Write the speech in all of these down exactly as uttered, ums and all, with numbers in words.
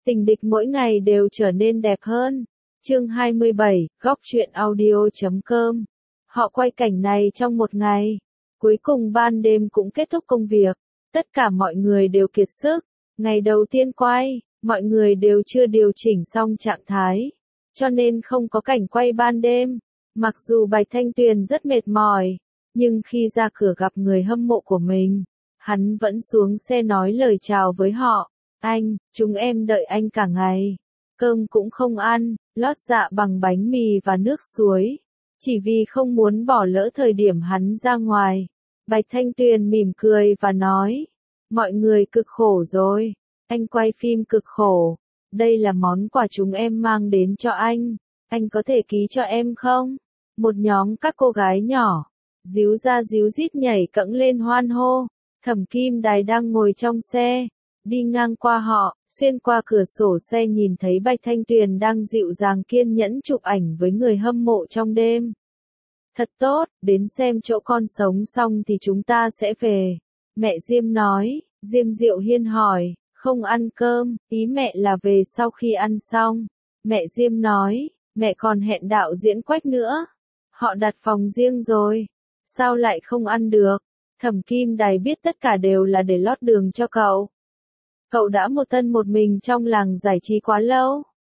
Tình địch mỗi ngày đều trở nên đẹp hơn. Chương hai mươi bảy, góc truyện audio chấm com. Họ quay cảnh này trong một ngày. Cuối cùng ban đêm cũng kết thúc công việc. Tất cả mọi người đều kiệt sức. Ngày đầu tiên quay, mọi người đều chưa điều chỉnh xong trạng thái. Cho nên không có cảnh quay ban đêm. Mặc dù Bạch Thanh Tuyền rất mệt mỏi, nhưng khi ra cửa gặp người hâm mộ của mình, hắn vẫn xuống xe nói lời chào với họ. Anh, chúng em đợi anh cả ngày. Cơm cũng không ăn, lót dạ bằng bánh mì và nước suối. Chỉ vì không muốn bỏ lỡ thời điểm hắn ra ngoài. Bạch Thanh Tuyền mỉm cười và nói. Mọi người cực khổ rồi. Anh quay phim cực khổ. Đây là món quà chúng em mang đến cho anh. Anh có thể ký cho em không? Một nhóm các cô gái nhỏ, díu ra díu dít nhảy cẫng lên hoan hô. Thẩm Kim Đài đang ngồi trong xe, đi ngang qua họ, xuyên qua cửa sổ xe nhìn thấy Bạch Thanh Tuyền đang dịu dàng kiên nhẫn chụp ảnh với người hâm mộ trong đêm. Thật tốt, đến xem chỗ con sống xong thì chúng ta sẽ về. Mẹ Diêm nói. Diêm Diệu Hiên hỏi, không ăn cơm, ý mẹ là về sau khi ăn xong. Mẹ Diêm nói, mẹ còn hẹn đạo diễn Quách nữa. Họ đặt phòng riêng rồi. Sao lại không ăn được? Thẩm Kim Đài biết tất cả đều là để lót đường cho cậu. Cậu đã một thân một mình trong làng giải trí quá lâu.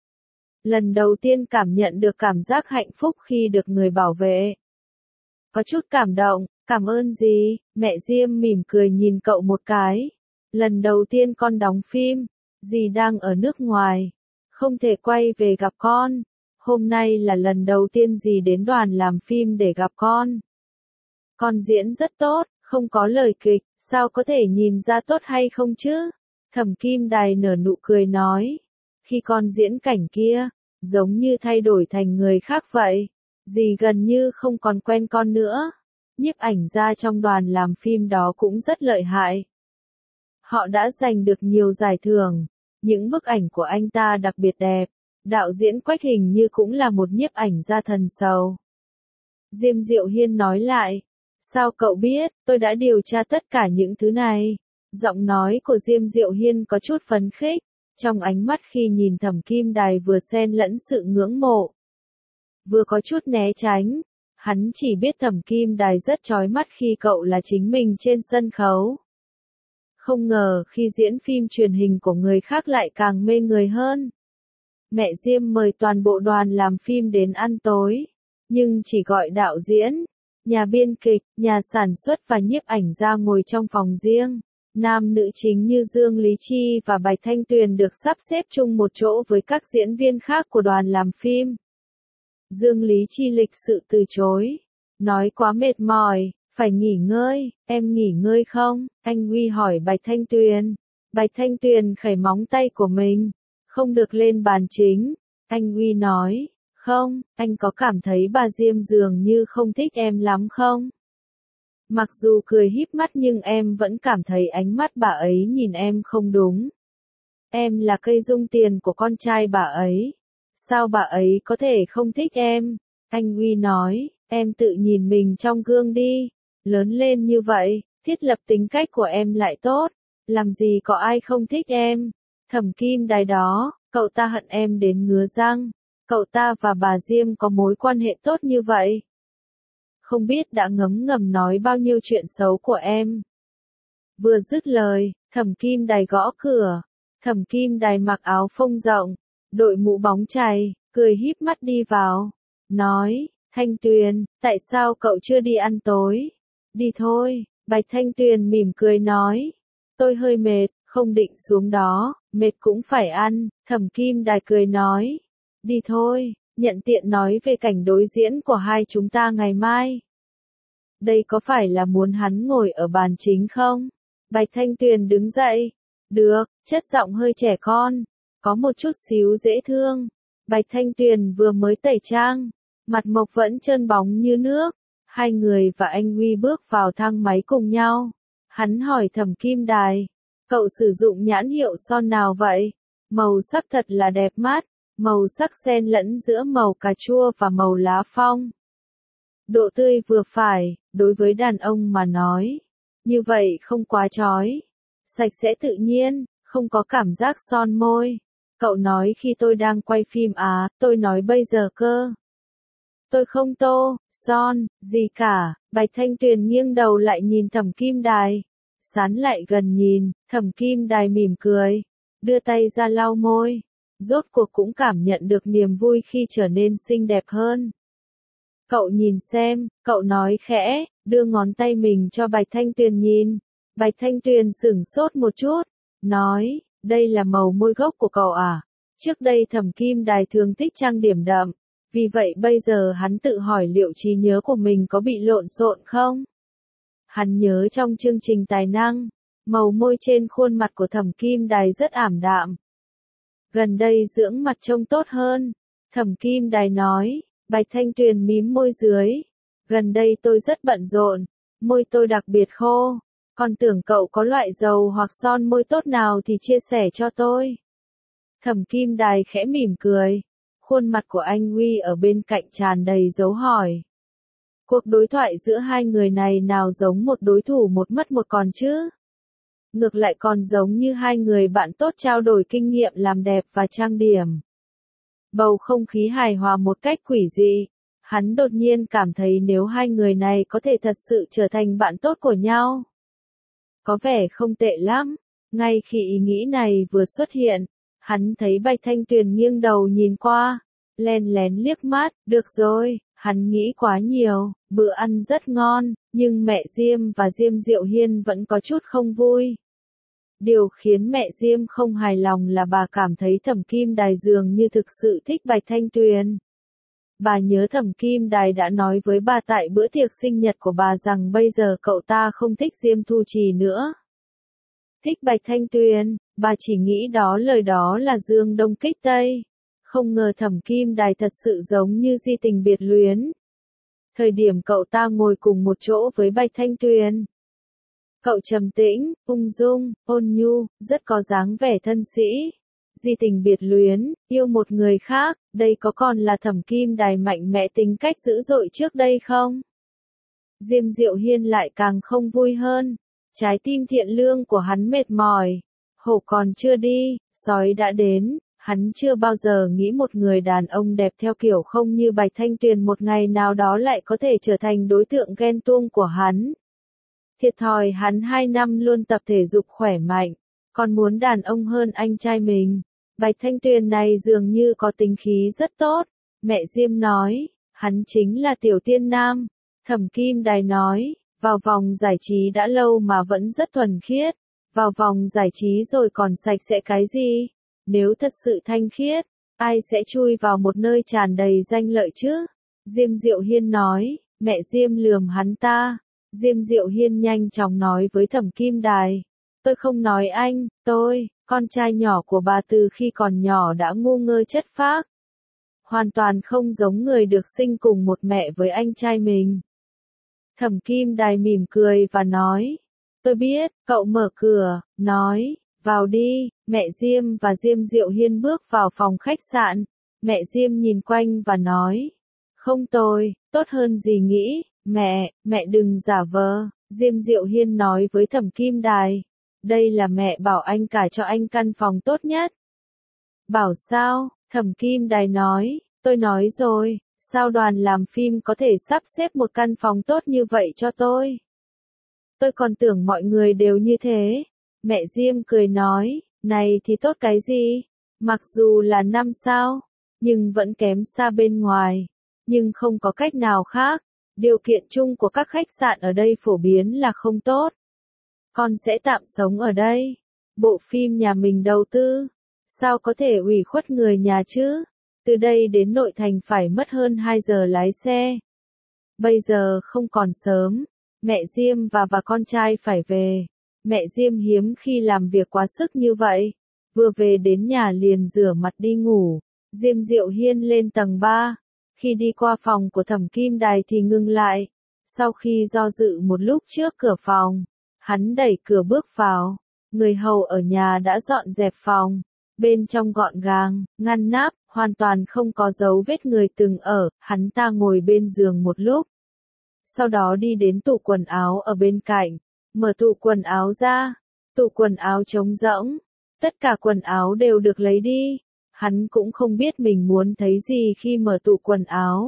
Lần đầu tiên cảm nhận được cảm giác hạnh phúc khi được người bảo vệ. Có chút cảm động, cảm ơn dì. Mẹ Diêm mỉm cười nhìn cậu một cái. Lần đầu tiên con đóng phim, dì đang ở nước ngoài, không thể quay về gặp con. Hôm nay là lần đầu tiên dì đến đoàn làm phim để gặp con. Con diễn rất tốt, không có lời kịch, sao có thể nhìn ra tốt hay không chứ? Thẩm Kim Đài nở nụ cười nói. Khi con diễn cảnh kia, giống như thay đổi thành người khác vậy. Dì gần như không còn quen con nữa. Nhiếp ảnh gia trong đoàn làm phim đó cũng rất lợi hại. Họ đã giành được nhiều giải thưởng. Những bức ảnh của anh ta đặc biệt đẹp. Đạo diễn Quách hình như cũng là một nhiếp ảnh gia thần sầu. Diêm Diệu Hiên nói lại. Sao cậu biết, tôi đã điều tra tất cả những thứ này. Giọng nói của Diêm Diệu Hiên có chút phấn khích. Trong ánh mắt khi nhìn Thẩm Kim Đài vừa xen lẫn sự ngưỡng mộ, vừa có chút né tránh. Hắn chỉ biết Thẩm Kim Đài rất chói mắt khi cậu là chính mình trên sân khấu. Không ngờ khi diễn phim truyền hình của người khác lại càng mê người hơn. Mẹ Diêm mời toàn bộ đoàn làm phim đến ăn tối, nhưng chỉ gọi đạo diễn, nhà biên kịch, nhà sản xuất và nhiếp ảnh gia ngồi trong phòng riêng. Nam nữ chính như Dương Lý Chi và Bạch Thanh Tuyền được sắp xếp chung một chỗ với các diễn viên khác của đoàn làm phim. Dương Lý Chi lịch sự từ chối, nói quá mệt mỏi, phải nghỉ ngơi. Em nghỉ ngơi không? Anh Huy hỏi Bạch Thanh Tuyền. Bạch Thanh Tuyền khẩy móng tay của mình. Không được lên bàn chính. Anh Huy nói, không, anh có cảm thấy bà Diêm dường như không thích em lắm không? Mặc dù cười híp mắt nhưng em vẫn cảm thấy ánh mắt bà ấy nhìn em không đúng. Em là cây dung tiền của con trai bà ấy. Sao bà ấy có thể không thích em? Anh Huy nói, em tự nhìn mình trong gương đi. Lớn lên như vậy, thiết lập tính cách của em lại tốt. Làm gì có ai không thích em? Thẩm Kim Đài đó, cậu ta hận em đến ngứa răng. Cậu ta và bà Diêm có mối quan hệ tốt như vậy. Không biết đã ngấm ngầm nói bao nhiêu chuyện xấu của em. Vừa dứt lời, Thẩm Kim Đài gõ cửa. Thẩm Kim Đài mặc áo phông rộng, đội mũ bóng chày, cười híp mắt đi vào. Nói, Thanh Tuyền, tại sao cậu chưa đi ăn tối? Đi thôi. Bạch Thanh Tuyền mỉm cười nói. Tôi hơi mệt, không định xuống đó, mệt cũng phải ăn. Thẩm Kim Đài cười nói. Đi thôi, nhận tiện nói về cảnh đối diễn của hai chúng ta ngày mai. Đây có phải là muốn hắn ngồi ở bàn chính không? Bạch Thanh Tuyền đứng dậy. Được, chất giọng hơi trẻ con, có một chút xíu dễ thương. Bạch Thanh Tuyền vừa mới tẩy trang, mặt mộc vẫn trơn bóng như nước. Hai người và anh Huy bước vào thang máy cùng nhau. Hắn hỏi Thẩm Kim Đài, cậu sử dụng nhãn hiệu son nào vậy? Màu sắc thật là đẹp mắt, màu sắc xen lẫn giữa màu cà chua và màu lá phong. Độ tươi vừa phải, đối với đàn ông mà nói. Như vậy không quá chói. Sạch sẽ tự nhiên, không có cảm giác son môi. Cậu nói khi tôi đang quay phim á, tôi nói bây giờ cơ. Tôi không tô, son, gì cả. Bạch Thanh Tuyền nghiêng đầu lại nhìn Thẩm Kim Đài. Sán lại gần nhìn, Thẩm Kim Đài mỉm cười, đưa tay ra lau môi. Rốt cuộc cũng cảm nhận được niềm vui khi trở nên xinh đẹp hơn. Cậu nhìn xem, cậu nói khẽ, đưa ngón tay mình cho Bạch Thanh Tuyền nhìn. Bạch Thanh Tuyền sửng sốt một chút, nói, đây là màu môi gốc của cậu à? Trước đây Thẩm Kim Đài thường thích trang điểm đậm, vì vậy bây giờ hắn tự hỏi liệu trí nhớ của mình có bị lộn xộn không? Hắn nhớ trong chương trình tài năng, màu môi trên khuôn mặt của Thẩm Kim Đài rất ảm đạm. Gần đây dưỡng mặt trông tốt hơn, Thẩm Kim Đài nói. Bạch Thanh Tuyền mím môi dưới. Gần đây tôi rất bận rộn, môi tôi đặc biệt khô. Còn tưởng cậu có loại dầu hoặc son môi tốt nào thì chia sẻ cho tôi. Thẩm Kim Đài khẽ mỉm cười. Khuôn mặt của anh Huy ở bên cạnh tràn đầy dấu hỏi. Cuộc đối thoại giữa hai người này nào giống một đối thủ một mất một còn chứ? Ngược lại còn giống như hai người bạn tốt trao đổi kinh nghiệm làm đẹp và trang điểm. Bầu không khí hài hòa một cách quỷ dị. Hắn đột nhiên cảm thấy nếu hai người này có thể thật sự trở thành bạn tốt của nhau. Có vẻ không tệ lắm. Ngay khi ý nghĩ này vừa xuất hiện, hắn thấy Bạch Thanh Tuyền nghiêng đầu nhìn qua, len lén liếc mắt, được rồi, hắn nghĩ quá nhiều, bữa ăn rất ngon, nhưng mẹ Diêm và Diêm Diệu Hiên vẫn có chút không vui. Điều khiến mẹ Diêm không hài lòng là bà cảm thấy Thẩm Kim Đài dường như thực sự thích Bạch Thanh Tuyền. Bà nhớ Thẩm Kim Đài đã nói với bà tại bữa tiệc sinh nhật của bà rằng bây giờ cậu ta không thích Diêm Thu Trì nữa. Thích Bạch Thanh Tuyền, bà chỉ nghĩ đó lời đó là dương đông kích tây. Không ngờ Thẩm Kim Đài thật sự giống như di tình biệt luyến. Thời điểm cậu ta ngồi cùng một chỗ với Bạch Thanh Tuyền. Cậu trầm tĩnh, ung dung, ôn nhu, rất có dáng vẻ thân sĩ. Di tình biệt luyến, yêu một người khác, đây có còn là Thẩm Kim Đài mạnh mẽ tính cách dữ dội trước đây không? Diêm Diệu Hiên lại càng không vui hơn. Trái tim thiện lương của hắn mệt mỏi. Hổ còn chưa đi, sói đã đến. Hắn chưa bao giờ nghĩ một người đàn ông đẹp theo kiểu không như Bạch Thanh Tuyền một ngày nào đó lại có thể trở thành đối tượng ghen tuông của hắn. Thiệt thòi hắn hai năm luôn tập thể dục khỏe mạnh, còn muốn đàn ông hơn anh trai mình. Bạch Thanh Tuyền này dường như có tính khí rất tốt. Mẹ Diêm nói, hắn chính là tiểu tiên nam. Thẩm Kim Đài nói, vào vòng giải trí đã lâu mà vẫn rất thuần khiết. Vào vòng giải trí rồi còn sạch sẽ cái gì? Nếu thật sự thanh khiết, ai sẽ chui vào một nơi tràn đầy danh lợi chứ? Diêm Diệu Hiên nói, mẹ Diêm lườm hắn ta. Diêm Diệu Hiên nhanh chóng nói với Thẩm Kim Đài, tôi không nói anh, tôi, con trai nhỏ của bà từ khi còn nhỏ đã ngu ngơ chất phác. Hoàn toàn không giống người được sinh cùng một mẹ với anh trai mình. Thẩm Kim Đài mỉm cười và nói, tôi biết, cậu mở cửa, nói, vào đi. Mẹ Diêm và Diêm Diệu Hiên bước vào phòng khách sạn. Mẹ Diêm nhìn quanh và nói, không tồi, tốt hơn gì nghĩ. Mẹ, mẹ đừng giả vờ. Diêm Diệu Hiên nói với Thẩm Kim Đài, đây là mẹ bảo anh cải cho anh căn phòng tốt nhất. Bảo sao? Thẩm Kim Đài nói, tôi nói rồi, sao đoàn làm phim có thể sắp xếp một căn phòng tốt như vậy cho tôi? Tôi còn tưởng mọi người đều như thế. Mẹ Diêm cười nói, này thì tốt cái gì? Mặc dù là năm sao, nhưng vẫn kém xa bên ngoài. Nhưng không có cách nào khác. Điều kiện chung của các khách sạn ở đây phổ biến là không tốt. Con sẽ tạm sống ở đây. Bộ phim nhà mình đầu tư. Sao có thể ủy khuất người nhà chứ? Từ đây đến nội thành phải mất hơn hai giờ lái xe. Bây giờ không còn sớm. Mẹ Diêm và và con trai phải về. Mẹ Diêm hiếm khi làm việc quá sức như vậy. Vừa về đến nhà liền rửa mặt đi ngủ. Diêm Diệu Hiên lên tầng ba. Khi đi qua phòng của Thẩm Kim Đài thì ngừng lại. Sau khi do dự một lúc trước cửa phòng, hắn đẩy cửa bước vào. Người hầu ở nhà đã dọn dẹp phòng. Bên trong gọn gàng, ngăn nắp, hoàn toàn không có dấu vết người từng ở. Hắn ta ngồi bên giường một lúc. Sau đó đi đến tủ quần áo ở bên cạnh. Mở tủ quần áo ra. Tủ quần áo trống rỗng. Tất cả quần áo đều được lấy đi. Hắn cũng không biết mình muốn thấy gì khi mở tủ quần áo.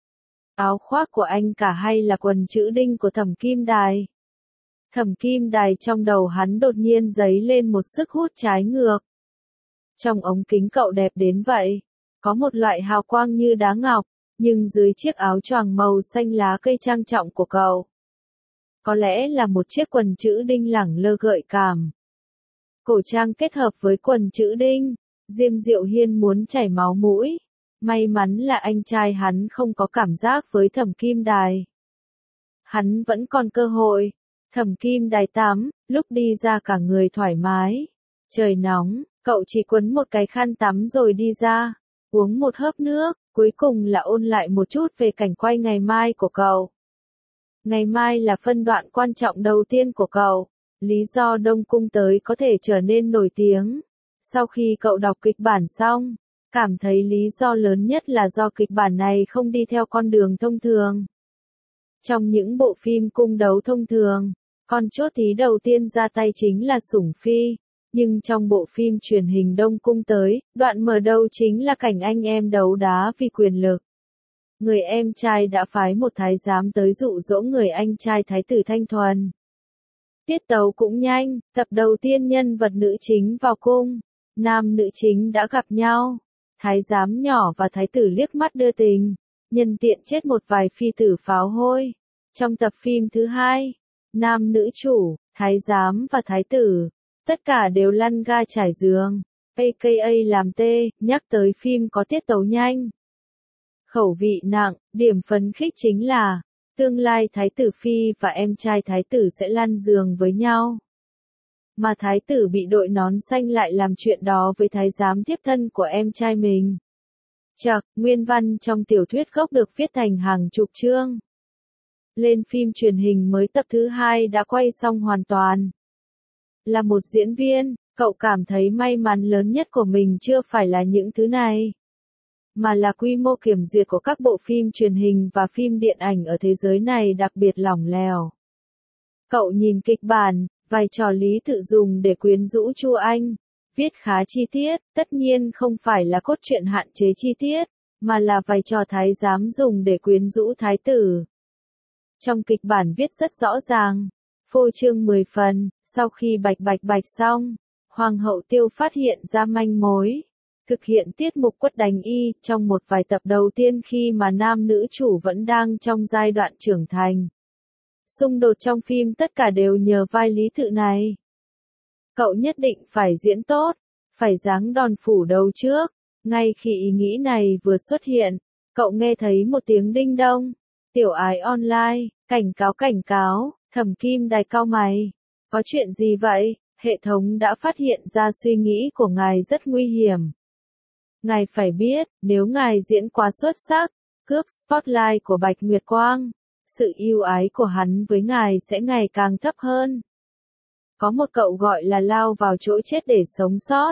Áo khoác của anh cả hay là quần chữ đinh của Thẩm Kim Đài? Thẩm Kim Đài trong đầu hắn đột nhiên dấy lên một sức hút trái ngược. Trong ống kính cậu đẹp đến vậy, có một loại hào quang như đá ngọc, nhưng dưới chiếc áo choàng màu xanh lá cây trang trọng của cậu, có lẽ là một chiếc quần chữ đinh lẳng lơ gợi cảm. Cổ trang kết hợp với quần chữ đinh, Diêm Diệu Hiên muốn chảy máu mũi. May mắn là anh trai hắn không có cảm giác với Thẩm Kim Đài. Hắn vẫn còn cơ hội. Thẩm Kim Đài tắm, lúc đi ra cả người thoải mái. Trời nóng, cậu chỉ quấn một cái khăn tắm rồi đi ra, uống một hớp nước, cuối cùng là ôn lại một chút về cảnh quay ngày mai của cậu. Ngày mai là phân đoạn quan trọng đầu tiên của cậu. Lý do Đông Cung tới có thể trở nên nổi tiếng. Sau khi cậu đọc kịch bản xong, cảm thấy lý do lớn nhất là do kịch bản này không đi theo con đường thông thường. Trong những bộ phim cung đấu thông thường, con chốt thí đầu tiên ra tay chính là Sủng Phi, nhưng trong bộ phim truyền hình Đông Cung tới, đoạn mở đầu chính là cảnh anh em đấu đá vì quyền lực. Người em trai đã phái một thái giám tới dụ dỗ người anh trai thái tử Thanh Thuần. Tiết tấu cũng nhanh, tập đầu tiên nhân vật nữ chính vào cung, nam nữ chính đã gặp nhau. Thái giám nhỏ và thái tử liếc mắt đưa tình, nhân tiện chết một vài phi tử pháo hôi. Trong tập phim thứ hai, nam nữ chủ, thái giám và thái tử, tất cả đều lăn ga trải giường, a ca a làm tê, nhắc tới phim có tiết tấu nhanh. Khẩu vị nặng, điểm phấn khích chính là, tương lai thái tử phi và em trai thái tử sẽ lăn giường với nhau. Mà thái tử bị đội nón xanh lại làm chuyện đó với thái giám tiếp thân của em trai mình. Chậc, nguyên văn trong tiểu thuyết gốc được viết thành hàng chục chương. Lên phim truyền hình mới tập thứ hai đã quay xong hoàn toàn. Là một diễn viên, cậu cảm thấy may mắn lớn nhất của mình chưa phải là những thứ này, mà là quy mô kiểm duyệt của các bộ phim truyền hình và phim điện ảnh ở thế giới này đặc biệt lỏng lẻo. Cậu nhìn kịch bản, vai trò Lý Tự dùng để quyến rũ Chu Anh, viết khá chi tiết, tất nhiên không phải là cốt truyện hạn chế chi tiết, mà là vai trò thái giám dùng để quyến rũ thái tử. Trong kịch bản viết rất rõ ràng, phô trương mười phần, sau khi bạch bạch bạch xong, Hoàng hậu Tiêu phát hiện ra manh mối, thực hiện tiết mục quất đánh y trong một vài tập đầu tiên khi mà nam nữ chủ vẫn đang trong giai đoạn trưởng thành. Xung đột trong phim tất cả đều nhờ vai Lý Tự này. Cậu nhất định phải diễn tốt, phải giáng đòn phủ đầu trước. Ngay khi ý nghĩ này vừa xuất hiện, cậu nghe thấy một tiếng đinh đông. Tiểu Ái Online, cảnh cáo cảnh cáo, Thẩm Kim Đài cau mày. Có chuyện gì vậy? Hệ thống đã phát hiện ra suy nghĩ của ngài rất nguy hiểm. Ngài phải biết, nếu ngài diễn quá xuất sắc, cướp spotlight của Bạch Nguyệt Quang, sự yêu ái của hắn với ngài sẽ ngày càng thấp hơn. Có một cậu gọi là lao vào chỗ chết để sống sót.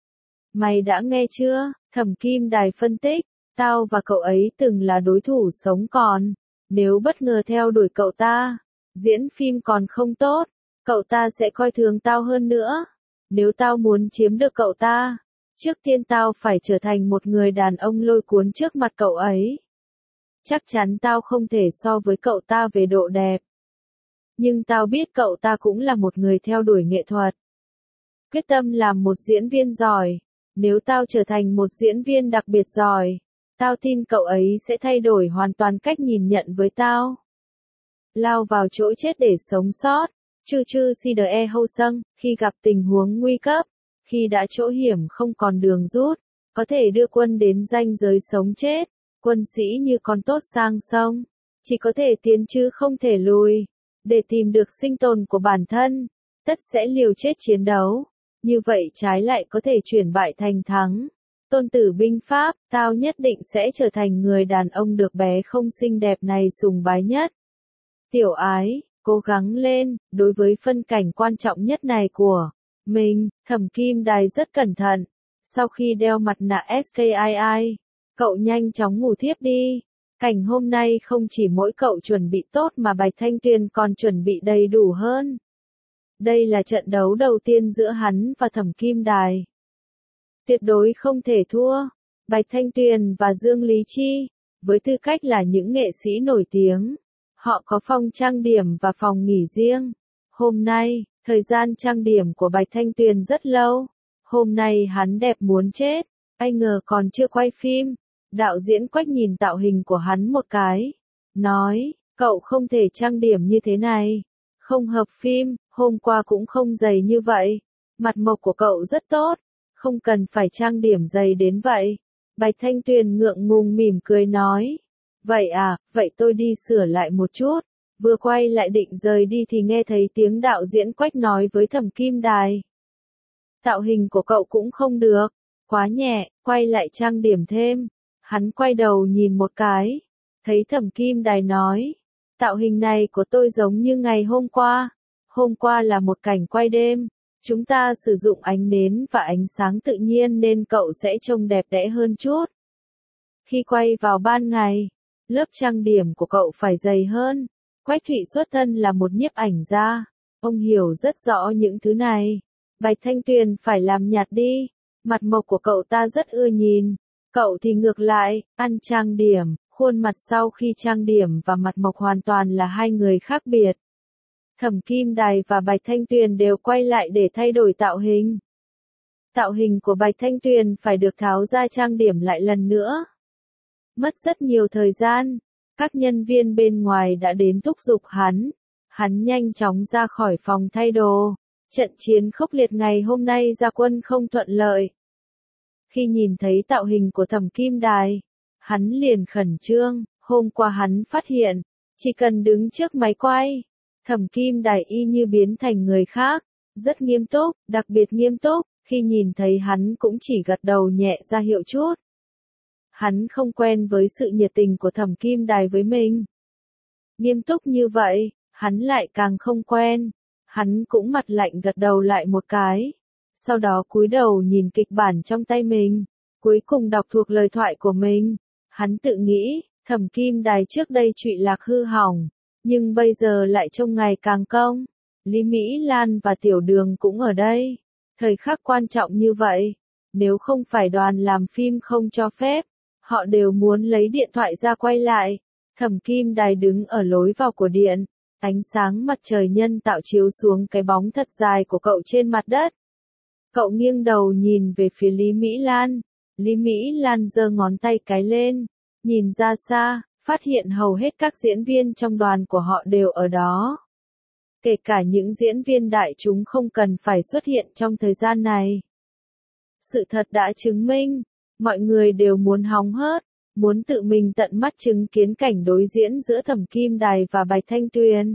Mày đã nghe chưa? Thẩm Kim Đài phân tích, tao và cậu ấy từng là đối thủ sống còn. Nếu bất ngờ theo đuổi cậu ta, diễn phim còn không tốt, cậu ta sẽ coi thường tao hơn nữa. Nếu tao muốn chiếm được cậu ta, trước tiên tao phải trở thành một người đàn ông lôi cuốn trước mặt cậu ấy. Chắc chắn tao không thể so với cậu ta về độ đẹp. Nhưng tao biết cậu ta cũng là một người theo đuổi nghệ thuật. Quyết tâm làm một diễn viên giỏi. Nếu tao trở thành một diễn viên đặc biệt giỏi, tao tin cậu ấy sẽ thay đổi hoàn toàn cách nhìn nhận với tao. Lao vào chỗ chết để sống sót. Chư chư si đờ e hâu sâng, khi gặp tình huống nguy cấp, khi đã chỗ hiểm không còn đường rút, có thể đưa quân đến ranh giới sống chết. Quân sĩ như con tốt sang sông, chỉ có thể tiến chứ không thể lùi. Để tìm được sinh tồn của bản thân, tất sẽ liều chết chiến đấu. Như vậy trái lại có thể chuyển bại thành thắng. Tôn Tử binh pháp, tao nhất định sẽ trở thành người đàn ông được bé không xinh đẹp này sùng bái nhất. Tiểu Ái, cố gắng lên, đối với phân cảnh quan trọng nhất này của mình, Thẩm Kim Đài rất cẩn thận. Sau khi đeo mặt nạ ét ca i i, cậu nhanh chóng ngủ thiếp đi. Cảnh hôm nay không chỉ mỗi cậu chuẩn bị tốt mà Bạch Thanh Tuyền còn chuẩn bị đầy đủ hơn. Đây là trận đấu đầu tiên giữa hắn và Thẩm Kim Đài. tuyệt đối không thể thua. Bạch Thanh Tuyền và Dương Lý Chi, với tư cách là những nghệ sĩ nổi tiếng, họ có phòng trang điểm và phòng nghỉ riêng. Hôm nay, thời gian trang điểm của Bạch Thanh Tuyền rất lâu. Hôm nay hắn đẹp muốn chết, ai ngờ còn chưa quay phim. Đạo diễn Quách nhìn tạo hình của hắn một cái, nói, cậu không thể trang điểm như thế này, không hợp phim, hôm qua cũng không dày như vậy. Mặt mộc của cậu rất tốt, không cần phải trang điểm dày đến vậy. Bạch Thanh Tuyền ngượng ngùng mỉm cười nói, vậy à, vậy tôi đi sửa lại một chút. Vừa quay lại định rời đi thì nghe thấy tiếng đạo diễn Quách nói với Thẩm Kim Đài. Tạo hình của cậu cũng không được, quá nhẹ, quay lại trang điểm thêm. Hắn quay đầu nhìn một cái, thấy Thẩm Kim Đài nói, tạo hình này của tôi giống như ngày hôm qua. Hôm qua là một cảnh quay đêm, chúng ta sử dụng ánh nến và ánh sáng tự nhiên nên cậu sẽ trông đẹp đẽ hơn chút. Khi quay vào ban ngày, lớp trang điểm của cậu phải dày hơn. Quách Thụy xuất thân là một nhiếp ảnh gia, ông hiểu rất rõ những thứ này. Bạch Thanh Tuyền phải làm nhạt đi, mặt mộc của cậu ta rất ưa nhìn. Cậu thì ngược lại, ăn trang điểm, khuôn mặt sau khi trang điểm và mặt mộc hoàn toàn là hai người khác biệt. Thẩm Kim Đài và Bạch Thanh Tuyền đều quay lại để thay đổi tạo hình. Tạo hình của Bạch Thanh Tuyền phải được tháo ra trang điểm lại lần nữa. Mất rất nhiều thời gian, các nhân viên bên ngoài đã đến thúc giục hắn. Hắn nhanh chóng ra khỏi phòng thay đồ. Trận chiến khốc liệt ngày hôm nay ra quân không thuận lợi. Khi nhìn thấy tạo hình của Thẩm Kim Đài, hắn liền khẩn trương. Hôm qua hắn phát hiện, chỉ cần đứng trước máy quay, Thẩm Kim Đài y như biến thành người khác, rất nghiêm túc, đặc biệt nghiêm túc. Khi nhìn thấy hắn cũng chỉ gật đầu nhẹ ra hiệu chút. Hắn không quen với sự nhiệt tình của Thẩm Kim Đài với mình. Nghiêm túc như vậy, hắn lại càng không quen. Hắn cũng mặt lạnh gật đầu lại một cái. Sau đó cúi đầu nhìn kịch bản trong tay mình. Cuối cùng đọc thuộc lời thoại của mình. Hắn tự nghĩ, Thẩm Kim Đài trước đây trụy lạc hư hỏng, nhưng bây giờ lại trông ngày càng công. Lý Mỹ Lan và Tiểu Đường cũng ở đây. Thời khắc quan trọng như vậy, nếu không phải đoàn làm phim không cho phép, họ đều muốn lấy điện thoại ra quay lại. Thẩm Kim Đài đứng ở lối vào của điện, ánh sáng mặt trời nhân tạo chiếu xuống cái bóng thật dài của cậu trên mặt đất. Cậu nghiêng đầu nhìn về phía Lý Mỹ Lan. Lý Mỹ Lan giơ ngón tay cái lên, nhìn ra xa, phát hiện hầu hết các diễn viên trong đoàn của họ đều ở đó. Kể cả những diễn viên đại chúng không cần phải xuất hiện trong thời gian này. Sự thật đã chứng minh, mọi người đều muốn hóng hớt, muốn tự mình tận mắt chứng kiến cảnh đối diễn giữa Thẩm Kim Đài và Bạch Thanh Tuyền.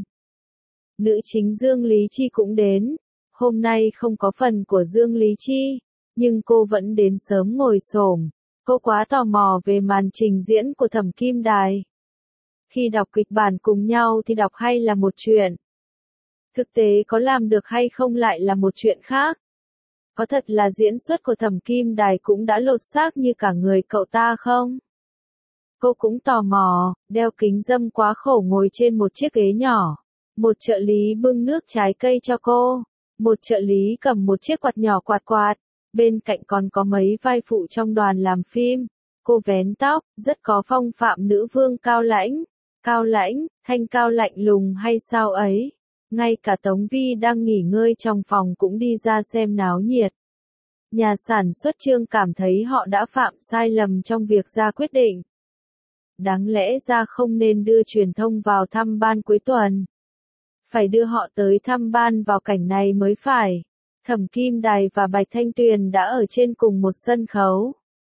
Nữ chính Dương Lý Chi cũng đến. Hôm nay không có phần của Dương Lý Chi, nhưng cô vẫn đến sớm ngồi xổm. Cô quá tò mò về màn trình diễn của Thẩm Kim Đài. Khi đọc kịch bản cùng nhau thì đọc hay là một chuyện. Thực tế có làm được hay không lại là một chuyện khác. Có thật là diễn xuất của Thẩm Kim Đài cũng đã lột xác như cả người cậu ta không? Cô cũng tò mò, đeo kính râm quá khổ ngồi trên một chiếc ghế nhỏ. Một trợ lý bưng nước trái cây cho cô. Một trợ lý cầm một chiếc quạt nhỏ quạt quạt. Bên cạnh còn có mấy vai phụ trong đoàn làm phim. Cô vén tóc, rất có phong phạm nữ vương cao lãnh. Cao lãnh, thanh cao lạnh lùng hay sao ấy. Ngay cả Tống Vi đang nghỉ ngơi trong phòng cũng đi ra xem náo nhiệt. Nhà sản xuất Trương cảm thấy họ đã phạm sai lầm trong việc ra quyết định. Đáng lẽ ra không nên đưa truyền thông vào thăm ban cuối tuần. Phải đưa họ tới thăm ban vào cảnh này mới phải. Thẩm Kim Đài và Bạch Thanh Tuyền đã ở trên cùng một sân khấu.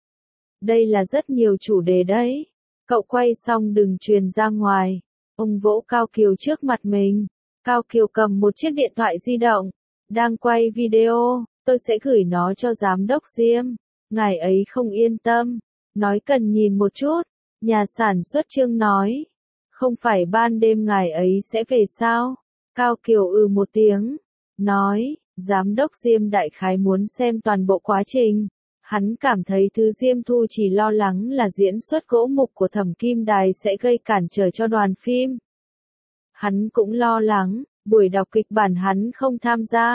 Đây là rất nhiều chủ đề đấy. Cậu quay xong đừng truyền ra ngoài. Ông vỗ Cao Kiều trước mặt mình. Cao Kiều cầm một chiếc điện thoại di động. Đang quay video, tôi sẽ gửi nó cho giám đốc Diêm. Ngài ấy không yên tâm. Nói cần nhìn một chút. Nhà sản xuất Trương nói. Không phải ban đêm ngài ấy sẽ về sao? Cao Kiều ừ một tiếng. Nói, giám đốc Diêm đại khái muốn xem toàn bộ quá trình. Hắn cảm thấy thứ Diêm Thu chỉ lo lắng là diễn xuất gỗ mục của Thẩm Kim Đài sẽ gây cản trở cho đoàn phim. Hắn cũng lo lắng, buổi đọc kịch bản hắn không tham gia.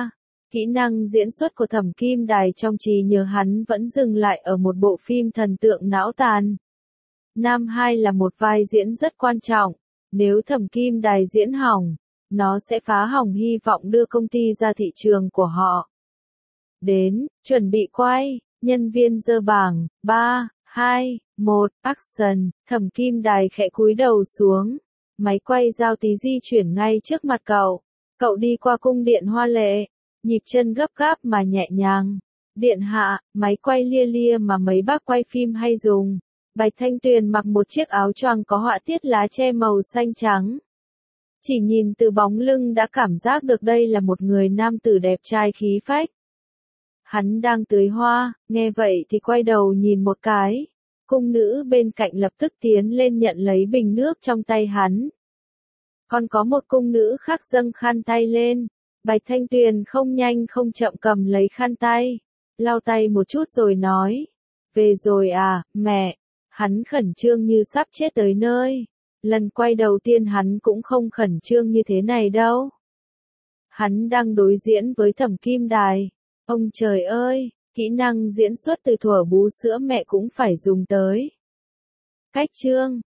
Kỹ năng diễn xuất của Thẩm Kim Đài trong trí nhớ hắn vẫn dừng lại ở một bộ phim thần tượng não tàn. Nam hai là một vai diễn rất quan trọng, nếu Thẩm Kim Đài diễn hỏng, nó sẽ phá hỏng hy vọng đưa công ty ra thị trường của họ. Đến, chuẩn bị quay, nhân viên giơ bảng, ba, hai, một, action, Thẩm Kim Đài khẽ cúi đầu xuống. Máy quay giao tí di chuyển ngay trước mặt cậu. Cậu đi qua cung điện hoa lệ, nhịp chân gấp gáp mà nhẹ nhàng. Điện hạ, máy quay lia lia mà mấy bác quay phim hay dùng. Bạch Thanh Tuyền mặc một chiếc áo choàng có họa tiết lá tre màu xanh trắng. Chỉ nhìn từ bóng lưng đã cảm giác được đây là một người nam tử đẹp trai khí phách. Hắn đang tưới hoa, nghe vậy thì quay đầu nhìn một cái. Cung nữ bên cạnh lập tức tiến lên nhận lấy bình nước trong tay hắn. Còn có một cung nữ khác dâng khăn tay lên. Bạch Thanh Tuyền không nhanh không chậm cầm lấy khăn tay, lau tay một chút rồi nói. Về rồi à, mẹ. Hắn khẩn trương như sắp chết tới nơi. Lần quay đầu tiên hắn cũng không khẩn trương như thế này đâu. Hắn đang đối diễn với Thẩm Kim Đài. Ông trời ơi, kỹ năng diễn xuất từ thuở bú sữa mẹ cũng phải dùng tới. Cách chương